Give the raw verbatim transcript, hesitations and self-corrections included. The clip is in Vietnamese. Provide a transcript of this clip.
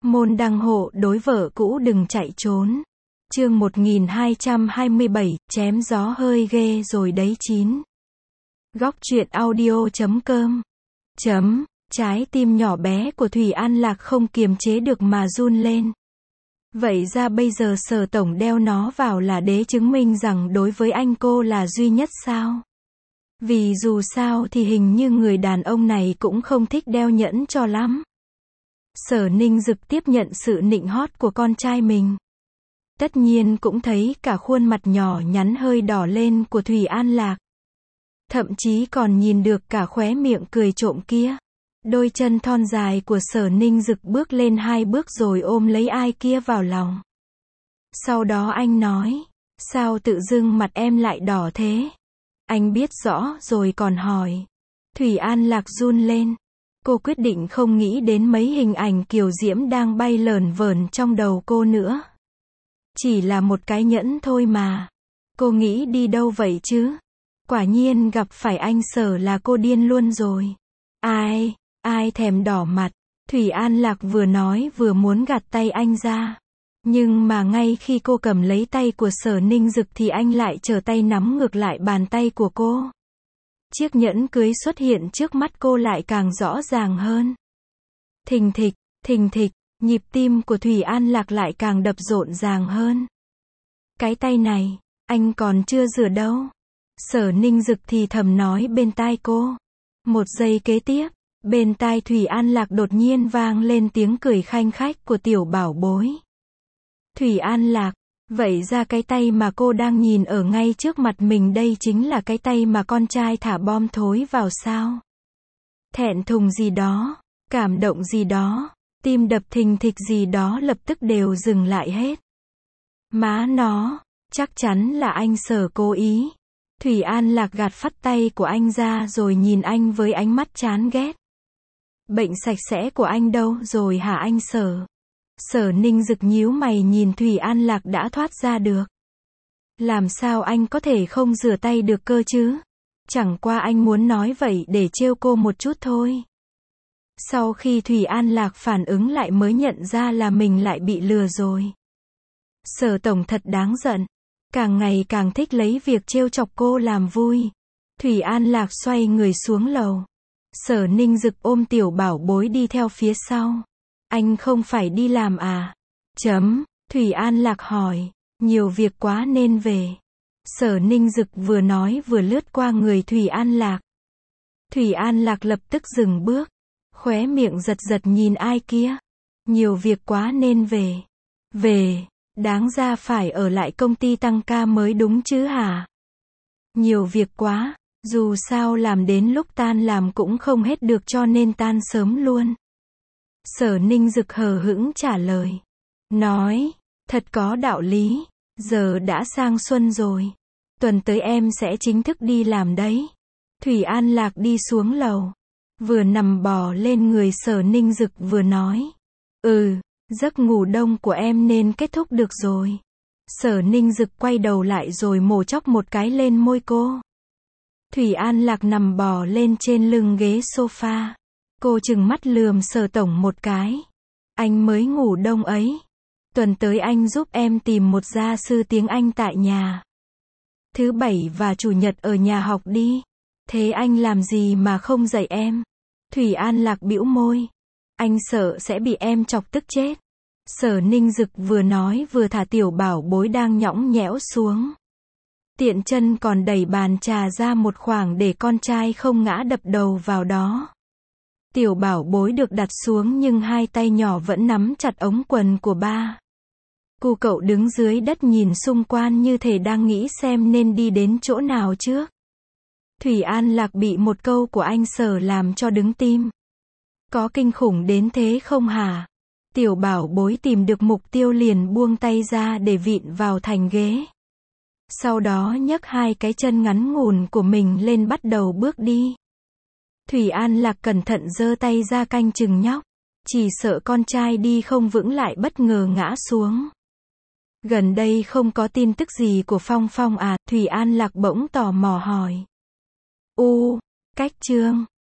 Môn đăng hộ đối vợ cũ đừng chạy trốn. Chương một nghìn hai trăm hai mươi bảy, chém gió hơi ghê rồi đấy chín. Góc truyện audio chấm com. Chấm, trái tim nhỏ bé của Thủy An Lạc không kiềm chế được mà run lên. Vậy ra bây giờ Sở tổng đeo nó vào là để chứng minh rằng đối với anh cô là duy nhất sao? Vì dù sao thì hình như người đàn ông này cũng không thích đeo nhẫn cho lắm. Sở Ninh Dực tiếp nhận sự nịnh hót của con trai mình. Tất nhiên cũng thấy cả khuôn mặt nhỏ nhắn hơi đỏ lên của Thủy An Lạc. Thậm chí còn nhìn được cả khóe miệng cười trộm kia. Đôi chân thon dài của Sở Ninh Dực bước lên hai bước rồi ôm lấy ai kia vào lòng. Sau đó anh nói, sao tự dưng mặt em lại đỏ thế? Anh biết rõ rồi còn hỏi. Thủy An Lạc run lên. Cô quyết định không nghĩ đến mấy hình ảnh kiều diễm đang bay lởn vởn trong đầu cô nữa. Chỉ là một cái nhẫn thôi mà. Cô nghĩ đi đâu vậy chứ? Quả nhiên gặp phải anh Sở là cô điên luôn rồi. Ai, ai thèm đỏ mặt. Thủy An Lạc vừa nói vừa muốn gạt tay anh ra. Nhưng mà ngay khi cô cầm lấy tay của Sở Ninh Dực thì anh lại trở tay nắm ngược lại bàn tay của cô. Chiếc nhẫn cưới xuất hiện trước mắt cô lại càng rõ ràng hơn. Thình thịch, thình thịch, nhịp tim của Thủy An Lạc lại càng đập rộn ràng hơn. Cái tay này, anh còn chưa rửa đâu. Sở Ninh Dực thì thầm nói bên tai cô. Một giây kế tiếp, bên tai Thủy An Lạc đột nhiên vang lên tiếng cười khanh khách của tiểu bảo bối. Thủy An Lạc, vậy ra cái tay mà cô đang nhìn ở ngay trước mặt mình đây chính là cái tay mà con trai thả bom thối vào sao? Thẹn thùng gì đó, cảm động gì đó, tim đập thình thịch gì đó lập tức đều dừng lại hết. Má nó, chắc chắn là anh Sở cố ý. Thủy An Lạc gạt phắt tay của anh ra rồi nhìn anh với ánh mắt chán ghét. Bệnh sạch sẽ của anh đâu rồi hả anh Sở? Sở Ninh Dực nhíu mày nhìn Thủy An Lạc đã thoát ra được. Làm sao anh có thể không rửa tay được cơ chứ? Chẳng qua anh muốn nói vậy để trêu cô một chút thôi. Sau khi Thủy An Lạc phản ứng lại mới nhận ra là mình lại bị lừa rồi. Sở tổng thật đáng giận. Càng ngày càng thích lấy việc trêu chọc cô làm vui. Thủy An Lạc xoay người xuống lầu. Sở Ninh Dực ôm tiểu bảo bối đi theo phía sau. Anh không phải đi làm à? Chấm, Thủy An Lạc hỏi. Nhiều việc quá nên về. Sở Ninh Dực vừa nói vừa lướt qua người Thủy An Lạc. Thủy An Lạc lập tức dừng bước. Khóe miệng giật giật nhìn ai kia. Nhiều việc quá nên về. Về, đáng ra phải ở lại công ty tăng ca mới đúng chứ hả? Nhiều việc quá, dù sao làm đến lúc tan làm cũng không hết được cho nên tan sớm luôn. Sở Ninh Dực hờ hững trả lời. Nói, thật có đạo lý, giờ đã sang xuân rồi. Tuần tới em sẽ chính thức đi làm đấy. Thủy An Lạc đi xuống lầu. Vừa nằm bò lên người Sở Ninh Dực vừa nói. Ừ, giấc ngủ đông của em nên kết thúc được rồi. Sở Ninh Dực quay đầu lại rồi mổ chóc một cái lên môi cô. Thủy An Lạc nằm bò lên trên lưng ghế sofa. Cô chừng mắt lườm Sở tổng một cái. Anh mới ngủ đông ấy. Tuần tới anh giúp em tìm một gia sư tiếng Anh tại nhà. Thứ bảy và chủ nhật ở nhà học đi. Thế anh làm gì mà không dạy em? Thủy An Lạc bĩu môi. Anh sợ sẽ bị em chọc tức chết. Sở Ninh Dực vừa nói vừa thả tiểu bảo bối đang nhõng nhẽo xuống. Tiện chân còn đẩy bàn trà ra một khoảng để con trai không ngã đập đầu vào đó. Tiểu bảo bối được đặt xuống nhưng hai tay nhỏ vẫn nắm chặt ống quần của ba. Cu cậu đứng dưới đất nhìn xung quanh như thể đang nghĩ xem nên đi đến chỗ nào trước. Thủy An Lạc bị một câu của anh Sở làm cho đứng tim. Có kinh khủng đến thế không hả? Tiểu bảo bối tìm được mục tiêu liền buông tay ra để vịn vào thành ghế. Sau đó nhấc hai cái chân ngắn ngủn của mình lên bắt đầu bước đi. Thủy An Lạc cẩn thận giơ tay ra canh chừng nhóc. Chỉ sợ con trai đi không vững lại bất ngờ ngã xuống. Gần đây không có tin tức gì của Phong Phong à? Thủy An Lạc bỗng tò mò hỏi. U, cách chương.